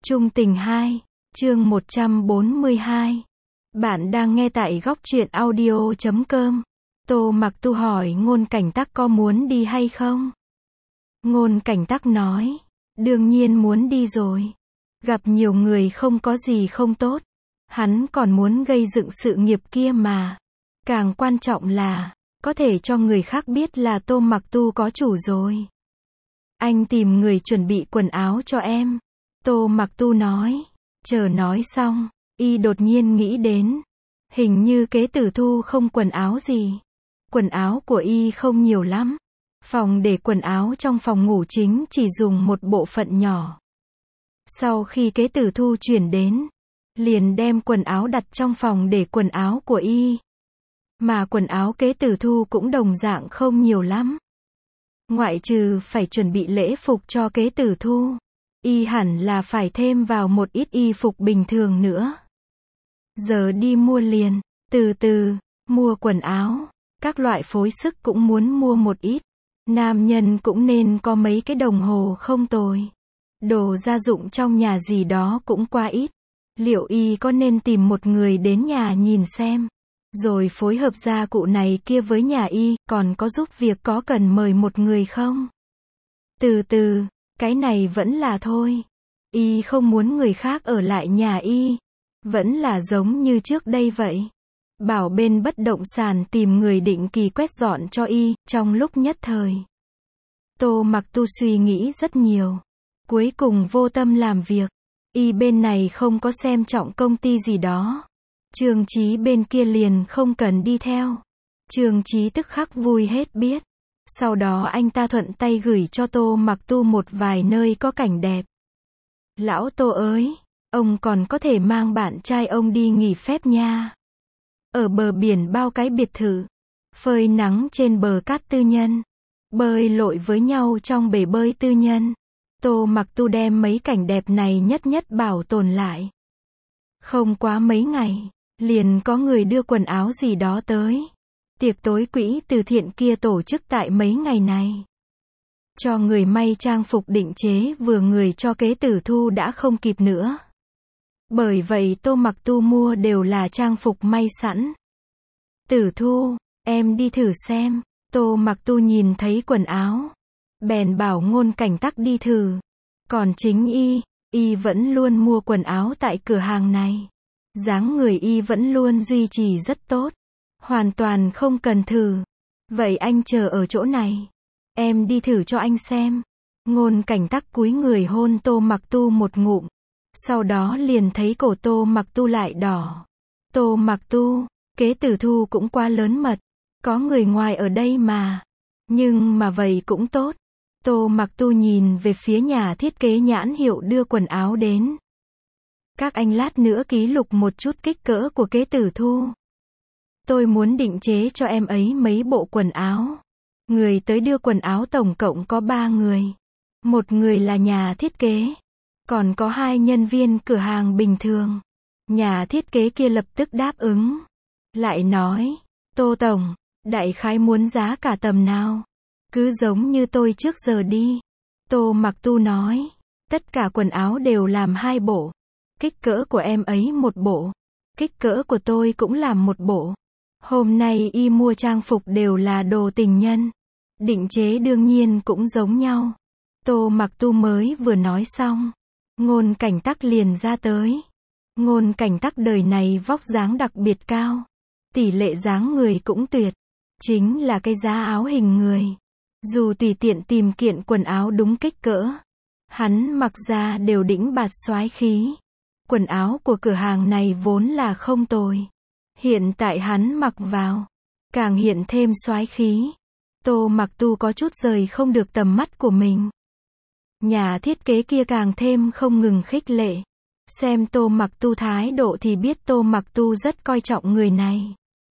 Chung tình 2, chương 142. Bạn đang nghe tại góc truyện audio.com. Tô Mặc Tu hỏi Ngôn Cảnh Tắc có muốn đi hay không? Ngôn Cảnh Tắc nói, đương nhiên muốn đi rồi. Gặp nhiều người không có gì không tốt. Hắn còn muốn gây dựng sự nghiệp kia mà. Càng quan trọng là, có thể cho người khác biết là Tô Mặc Tu có chủ rồi. Anh tìm người chuẩn bị quần áo cho em. Tô Mặc Tu nói. Chờ nói xong, y đột nhiên nghĩ đến. Hình như Kế Tử Thu không quần áo gì. Quần áo của y không nhiều lắm. Phòng để quần áo trong phòng ngủ chính chỉ dùng một bộ phận nhỏ. Sau khi Kế Tử Thu chuyển đến, liền đem quần áo đặt trong phòng để quần áo của y. Mà quần áo Kế Tử Thu cũng đồng dạng không nhiều lắm. Ngoại trừ phải chuẩn bị lễ phục cho Kế Tử Thu, y hẳn là phải thêm vào một ít y phục bình thường nữa. Giờ đi mua liền, từ từ, mua quần áo, các loại phối sức cũng muốn mua một ít. Nam nhân cũng nên có mấy cái đồng hồ không tồi. Đồ gia dụng trong nhà gì đó cũng quá ít. Liệu y có nên tìm một người đến nhà nhìn xem, rồi phối hợp gia cụ này kia với nhà y, còn có giúp việc có cần mời một người không? Từ từ, cái này vẫn là thôi. Y không muốn người khác ở lại nhà y. Vẫn là giống như trước đây vậy. Bảo bên bất động sản tìm người định kỳ quét dọn cho y, trong lúc nhất thời. Tô Mặc Tu suy nghĩ rất nhiều. Cuối cùng vô tâm làm việc. Y bên này không có xem trọng công ty gì đó. Trương Chí bên kia liền không cần đi theo. Trương Chí tức khắc vui hết biết. Sau đó anh ta thuận tay gửi cho Tô Mặc Tu một vài nơi có cảnh đẹp. Lão Tô ơi, ông còn có thể mang bạn trai ông đi nghỉ phép nha. Ở bờ biển bao cái biệt thự. Phơi nắng trên bờ cát tư nhân. Bơi lội với nhau trong bể bơi tư nhân. Tô Mặc Tu đem mấy cảnh đẹp này nhất nhất bảo tồn lại. Không quá mấy ngày, liền có người đưa quần áo gì đó tới. Tiệc tối quỹ từ thiện kia tổ chức tại mấy ngày này. Cho người may trang phục định chế vừa người cho Kế Tử Thu đã không kịp nữa. Bởi vậy Tô Mặc Tu mua đều là trang phục may sẵn. Tử Thu, em đi thử xem. Tô Mặc Tu nhìn thấy quần áo, bèn bảo Ngôn Cảnh Tắc đi thử. Còn chính y vẫn luôn mua quần áo tại cửa hàng này. Dáng người y vẫn luôn duy trì rất tốt. Hoàn toàn không cần thử. Vậy anh chờ ở chỗ này. Em đi thử cho anh xem. Ngôn Cảnh Tắc cúi người hôn Tô Mặc Tu một ngụm. Sau đó liền thấy cổ Tô Mặc Tu lại đỏ. Tô Mặc Tu, Kế Tử Thu cũng quá lớn mật. Có người ngoài ở đây mà. Nhưng mà vậy cũng tốt. Tô Mặc Tu nhìn về phía nhà thiết kế nhãn hiệu đưa quần áo đến. Các anh lát nữa ký lục một chút kích cỡ của Kế Tử Thu. Tôi muốn định chế cho em ấy mấy bộ quần áo. Người tới đưa quần áo tổng cộng có 3 người. Một người là nhà thiết kế. Còn có 2 nhân viên cửa hàng bình thường. Nhà thiết kế kia lập tức đáp ứng. Lại nói, Tô Tổng, đại khái muốn giá cả tầm nào? Cứ giống như tôi trước giờ đi. Tô Mặc Tu nói, tất cả quần áo đều làm 2 bộ. Kích cỡ của em ấy một bộ. Kích cỡ của tôi cũng làm một bộ. Hôm nay y mua trang phục đều là đồ tình nhân. Định chế đương nhiên cũng giống nhau. Tô Mặc Tu mới vừa nói xong. Ngôn Cảnh Tắc liền ra tới. Ngôn Cảnh Tắc đời này vóc dáng đặc biệt cao. Tỷ lệ dáng người cũng tuyệt. Chính là cái giá áo hình người. Dù tùy tiện tìm kiện quần áo đúng kích cỡ, hắn mặc ra đều đĩnh bạt soái khí. Quần áo của cửa hàng này vốn là không tồi. Hiện tại hắn mặc vào, càng hiện thêm soái khí. Tô Mặc Tu có chút rời không được tầm mắt của mình. Nhà thiết kế kia càng thêm không ngừng khích lệ. Xem Tô Mặc Tu thái độ thì biết Tô Mặc Tu rất coi trọng người này.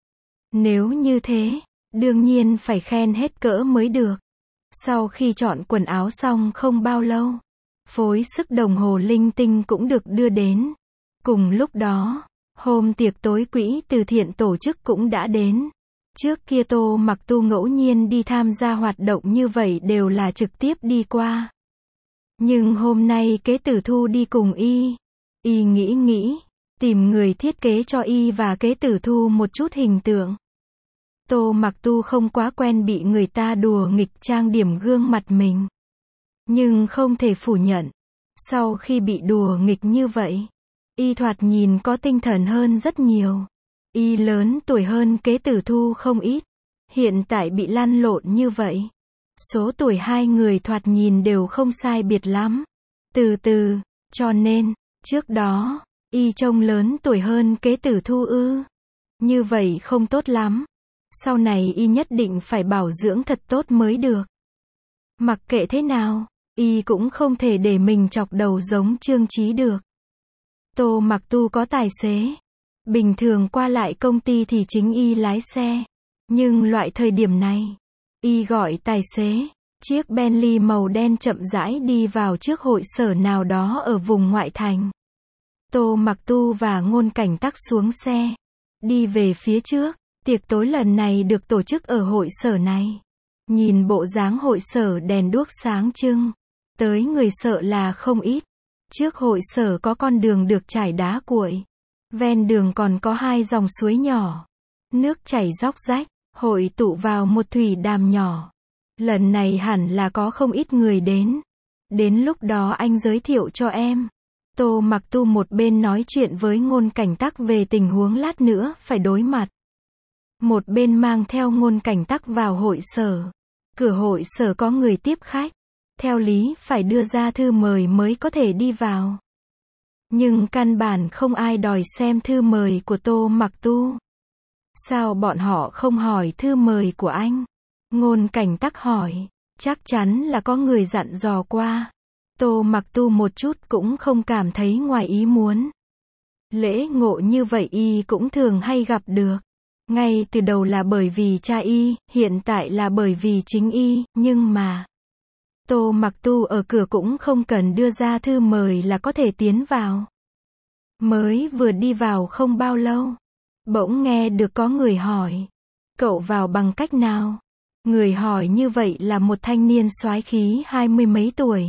Nếu như thế, đương nhiên phải khen hết cỡ mới được. Sau khi chọn quần áo xong không bao lâu, phối sức đồng hồ linh tinh cũng được đưa đến. Cùng lúc đó, hôm tiệc tối quỹ từ thiện tổ chức cũng đã đến. Trước kia Tô Mặc Tu ngẫu nhiên đi tham gia hoạt động như vậy đều là trực tiếp đi qua. Nhưng hôm nay Kế Tử Thu đi cùng y. Y nghĩ, tìm người thiết kế cho y và Kế Tử Thu một chút hình tượng. Tô Mặc Tu không quá quen bị người ta đùa nghịch trang điểm gương mặt mình. Nhưng không thể phủ nhận, sau khi bị đùa nghịch như vậy, y thoạt nhìn có tinh thần hơn rất nhiều. Y lớn tuổi hơn Kế Tử Thu không ít. Hiện tại bị lăn lộn như vậy. Số tuổi hai người thoạt nhìn đều không sai biệt lắm. Cho nên, trước đó, y trông lớn tuổi hơn Kế Tử Thu ư. Như vậy không tốt lắm. Sau này y nhất định phải bảo dưỡng thật tốt mới được. Mặc kệ thế nào, y cũng không thể để mình chọc đầu giống Trương Chí được. Tô Mặc Tu có tài xế. Bình thường qua lại công ty thì chính y lái xe. Nhưng loại thời điểm này, y gọi tài xế. Chiếc Bentley màu đen chậm rãi đi vào trước hội sở nào đó ở vùng ngoại thành. Tô Mặc Tu và Ngôn Cảnh Tắc xuống xe. Đi về phía trước. Tiệc tối lần này được tổ chức ở hội sở này. Nhìn bộ dáng hội sở đèn đuốc sáng trưng. Tới người sợ là không ít. Trước hội sở có con đường được trải đá cuội. Ven đường còn có hai dòng suối nhỏ. Nước chảy róc rách, hội tụ vào một thủy đàm nhỏ. Lần này hẳn là có không ít người đến. Đến lúc đó anh giới thiệu cho em. Tô Mặc Tu một bên nói chuyện với Ngôn Cảnh Tắc về tình huống lát nữa phải đối mặt. Một bên mang theo Ngôn Cảnh Tắc vào hội sở. Cửa hội sở có người tiếp khách. Theo lý phải đưa ra thư mời mới có thể đi vào. Nhưng căn bản không ai đòi xem thư mời của Tô Mặc Tu. Sao bọn họ không hỏi thư mời của anh? Ngôn Cảnh Tắc hỏi. Chắc chắn là có người dặn dò qua. Tô Mặc Tu một chút cũng không cảm thấy ngoài ý muốn. Lễ ngộ như vậy y cũng thường hay gặp được. Ngay từ đầu là bởi vì cha y, hiện tại là bởi vì chính y, nhưng mà Tô Mặc Tu ở cửa cũng không cần đưa ra thư mời là có thể tiến vào. Mới vừa đi vào không bao lâu, bỗng nghe được có người hỏi, cậu vào bằng cách nào? Người hỏi như vậy là một thanh niên soái khí 20 mấy tuổi.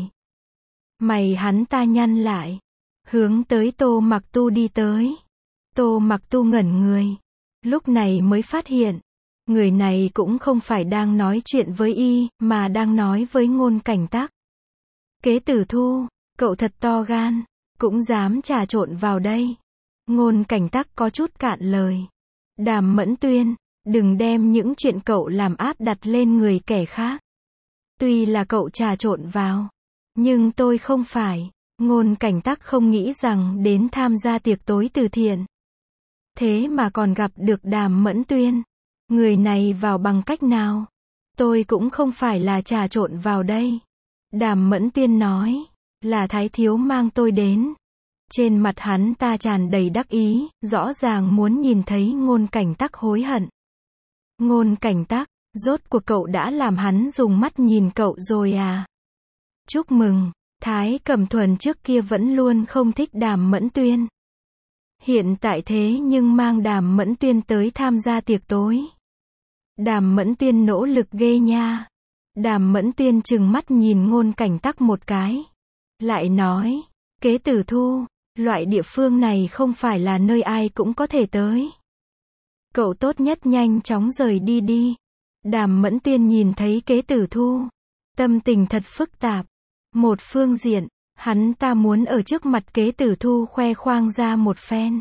Mày hắn ta nhăn lại, hướng tới Tô Mặc Tu đi tới. Tô Mặc Tu ngẩn người, lúc này mới phát hiện, người này cũng không phải đang nói chuyện với y, mà đang nói với Ngôn Cảnh Tắc. Kế Tử Thu, cậu thật to gan, cũng dám trà trộn vào đây. Ngôn Cảnh Tắc có chút cạn lời. Đàm Mẫn Tuyên, đừng đem những chuyện cậu làm áp đặt lên người kẻ khác. Tuy là cậu trà trộn vào, nhưng tôi không phải. Ngôn Cảnh Tắc không nghĩ rằng đến tham gia tiệc tối từ thiện. Thế mà còn gặp được Đàm Mẫn Tuyên. Người này vào bằng cách nào? Tôi cũng không phải là trà trộn vào đây. Đàm Mẫn Tuyên nói, là Thái Thiếu mang tôi đến. Trên mặt hắn ta tràn đầy đắc ý, rõ ràng muốn nhìn thấy Ngôn Cảnh Tắc hối hận. Ngôn Cảnh Tắc, rốt cuộc cậu đã làm hắn dùng mắt nhìn cậu rồi à? Chúc mừng, Thái Cẩm Thuần trước kia vẫn luôn không thích Đàm Mẫn Tuyên. Hiện tại thế nhưng mang Đàm Mẫn Tuyên tới tham gia tiệc tối. Đàm Mẫn Tuyên nỗ lực ghê nha. Đàm Mẫn Tuyên trừng mắt nhìn Ngôn Cảnh Tắc một cái. Lại nói, Kế Tử Thu, loại địa phương này không phải là nơi ai cũng có thể tới. Cậu tốt nhất nhanh chóng rời đi đi. Đàm Mẫn Tuyên nhìn thấy Kế Tử Thu. Tâm tình thật phức tạp. Một phương diện, hắn ta muốn ở trước mặt Kế Tử Thu khoe khoang ra một phen.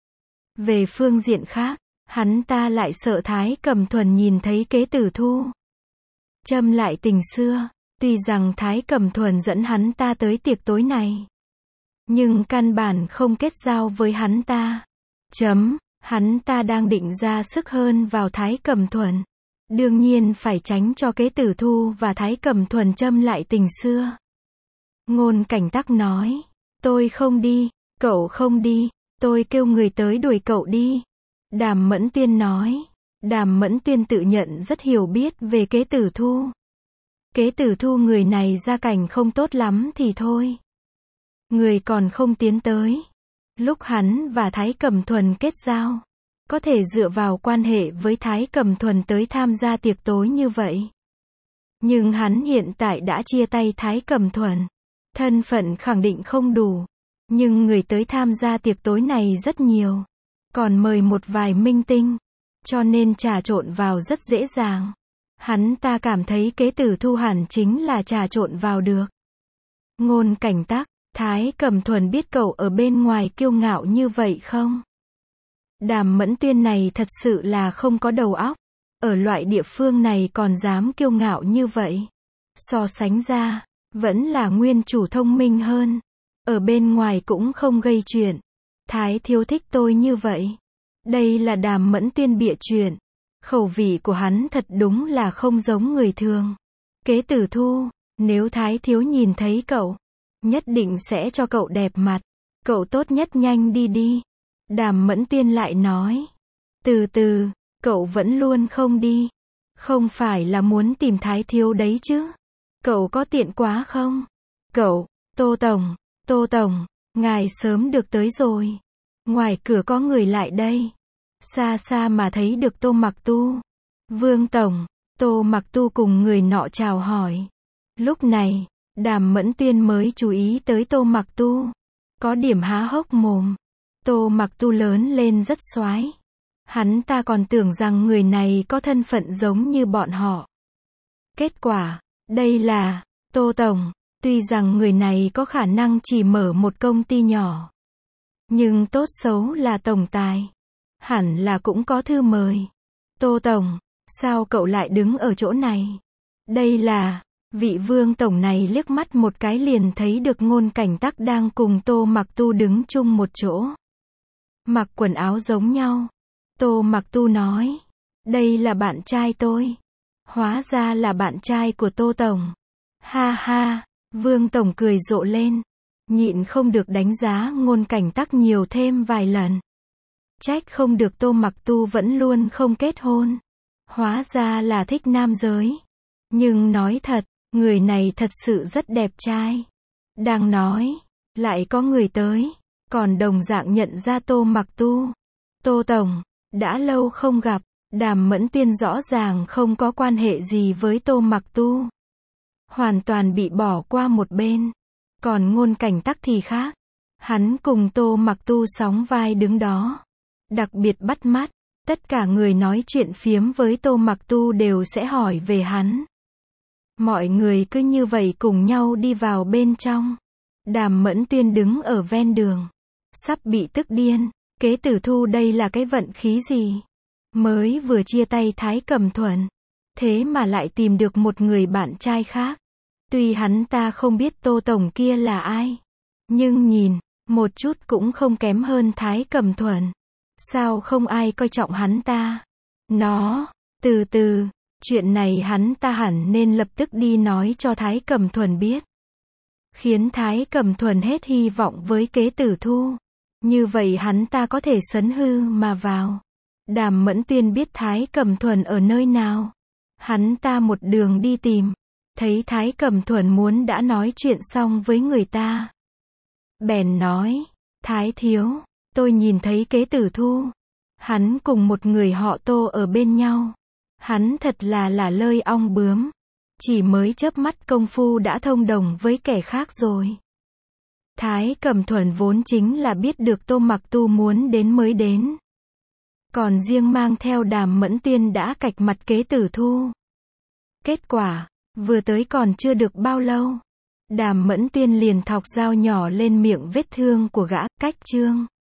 Về phương diện khác, hắn ta lại sợ Thái Cẩm Thuần nhìn thấy Kế Tử Thu. Châm lại tình xưa, tuy rằng Thái Cẩm Thuần dẫn hắn ta tới tiệc tối này, nhưng căn bản không kết giao với hắn ta. Hắn ta đang định ra sức hơn vào Thái Cẩm Thuần. Đương nhiên phải tránh cho Kế Tử Thu và Thái Cẩm Thuần châm lại tình xưa. Ngôn Cảnh Tắc nói, tôi không đi, cậu không đi, tôi kêu người tới đuổi cậu đi. Đàm Mẫn Tuyên nói. Đàm Mẫn Tuyên tự nhận rất hiểu biết về Kế Tử Thu. Kế Tử Thu người này gia cảnh không tốt lắm thì thôi. Người còn không tiến tới. Lúc hắn và Thái Cẩm Thuần kết giao, có thể dựa vào quan hệ với Thái Cẩm Thuần tới tham gia tiệc tối như vậy. Nhưng hắn hiện tại đã chia tay Thái Cẩm Thuần. Thân phận khẳng định không đủ. Nhưng người tới tham gia tiệc tối này rất nhiều. Còn mời một vài minh tinh. Cho nên trà trộn vào rất dễ dàng. Hắn ta cảm thấy Kế Tử Thu hẳn chính là trà trộn vào được. Ngôn Cảnh Tắc, Thái Cẩm Thuần biết cậu ở bên ngoài kiêu ngạo như vậy không? Đàm Mẫn Tuyên này thật sự là không có đầu óc. Ở loại địa phương này còn dám kiêu ngạo như vậy. So sánh ra, vẫn là nguyên chủ thông minh hơn. Ở bên ngoài cũng không gây chuyện. Thái thiếu thích tôi như vậy. Đây là Đàm Mẫn Tuyên bịa chuyện. Khẩu vị của hắn thật đúng là không giống người thường. Kế Tử Thu, nếu Thái thiếu nhìn thấy cậu, nhất định sẽ cho cậu đẹp mặt. Cậu tốt nhất nhanh đi đi. Đàm Mẫn Tuyên lại nói. Từ từ, cậu vẫn luôn không đi. Không phải là muốn tìm Thái thiếu đấy chứ. Cậu có tiện quá không? Cậu, Tô Tổng, ngài sớm được tới rồi. Ngoài cửa có người lại đây. Xa xa mà thấy được Tô Mặc Tu. Vương Tổng, Tô Mặc Tu cùng người nọ chào hỏi. Lúc này, Đàm Mẫn Tuyên mới chú ý tới Tô Mặc Tu. Có điểm há hốc mồm. Tô Mặc Tu lớn lên rất xoái. Hắn ta còn tưởng rằng người này có thân phận giống như bọn họ. Kết quả, đây là Tô Tổng. Tuy rằng người này có khả năng chỉ mở một công ty nhỏ. Nhưng tốt xấu là tổng tài. Hẳn là cũng có thư mời. Tô Tổng, sao cậu lại đứng ở chỗ này? Đây là, vị Vương Tổng này liếc mắt một cái liền thấy được Ngôn Cảnh Tắc đang cùng Tô Mặc Tu đứng chung một chỗ. Mặc quần áo giống nhau. Tô Mặc Tu nói, đây là bạn trai tôi. Hóa ra là bạn trai của Tô Tổng. Ha ha, Vương Tổng cười rộ lên. Nhịn không được đánh giá Ngôn Cảnh Tắc nhiều thêm vài lần. Trách không được Tô Mặc Tu vẫn luôn không kết hôn. Hóa ra là thích nam giới. Nhưng nói thật, người này thật sự rất đẹp trai. Đang nói, lại có người tới. Còn đồng dạng nhận ra Tô Mặc Tu. Tô Tổng, đã lâu không gặp. Đàm Mẫn Tuyên rõ ràng không có quan hệ gì với Tô Mặc Tu. Hoàn toàn bị bỏ qua một bên. Còn Ngôn Cảnh Tắc thì khác. Hắn cùng Tô Mặc Tu sóng vai đứng đó. Đặc biệt bắt mắt. Tất cả người nói chuyện phiếm với Tô Mặc Tu đều sẽ hỏi về hắn. Mọi người cứ như vậy cùng nhau đi vào bên trong. Đàm Mẫn Tuyên đứng ở ven đường. Sắp bị tức điên. Kế Tử Thu đây là cái vận khí gì? Mới vừa chia tay Thái Cẩm Thuần. Thế mà lại tìm được một người bạn trai khác. Tuy hắn ta không biết Tô Tổng kia là ai. Nhưng nhìn, một chút cũng không kém hơn Thái Cẩm Thuần. Sao không ai coi trọng hắn ta? Từ từ, chuyện này hắn ta hẳn nên lập tức đi nói cho Thái Cẩm Thuần biết. Khiến Thái Cẩm Thuần hết hy vọng với Kế Tử Thu. Như vậy hắn ta có thể sấn hư mà vào. Đàm Mẫn Tuyên biết Thái Cẩm Thuần ở nơi nào. Hắn ta một đường đi tìm. Thấy Thái Cẩm Thuần muốn đã nói chuyện xong với người ta. Bèn nói, Thái thiếu, tôi nhìn thấy Kế Tử Thu. Hắn cùng một người họ Tô ở bên nhau. Hắn thật là lơi ong bướm. Chỉ mới chớp mắt công phu đã thông đồng với kẻ khác rồi. Thái Cẩm Thuần vốn chính là biết được Tô Mặc Tu muốn đến mới đến. Còn riêng mang theo Đàm Mẫn Tuyên đã cạch mặt Kế Tử Thu. Kết quả, vừa tới còn chưa được bao lâu. Đàm Mẫn Tuyên liền thọc dao nhỏ lên miệng vết thương của gã, cách chương.